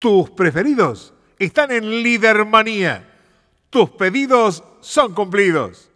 Tus preferidos están en Lidermanía. Tus pedidos son cumplidos.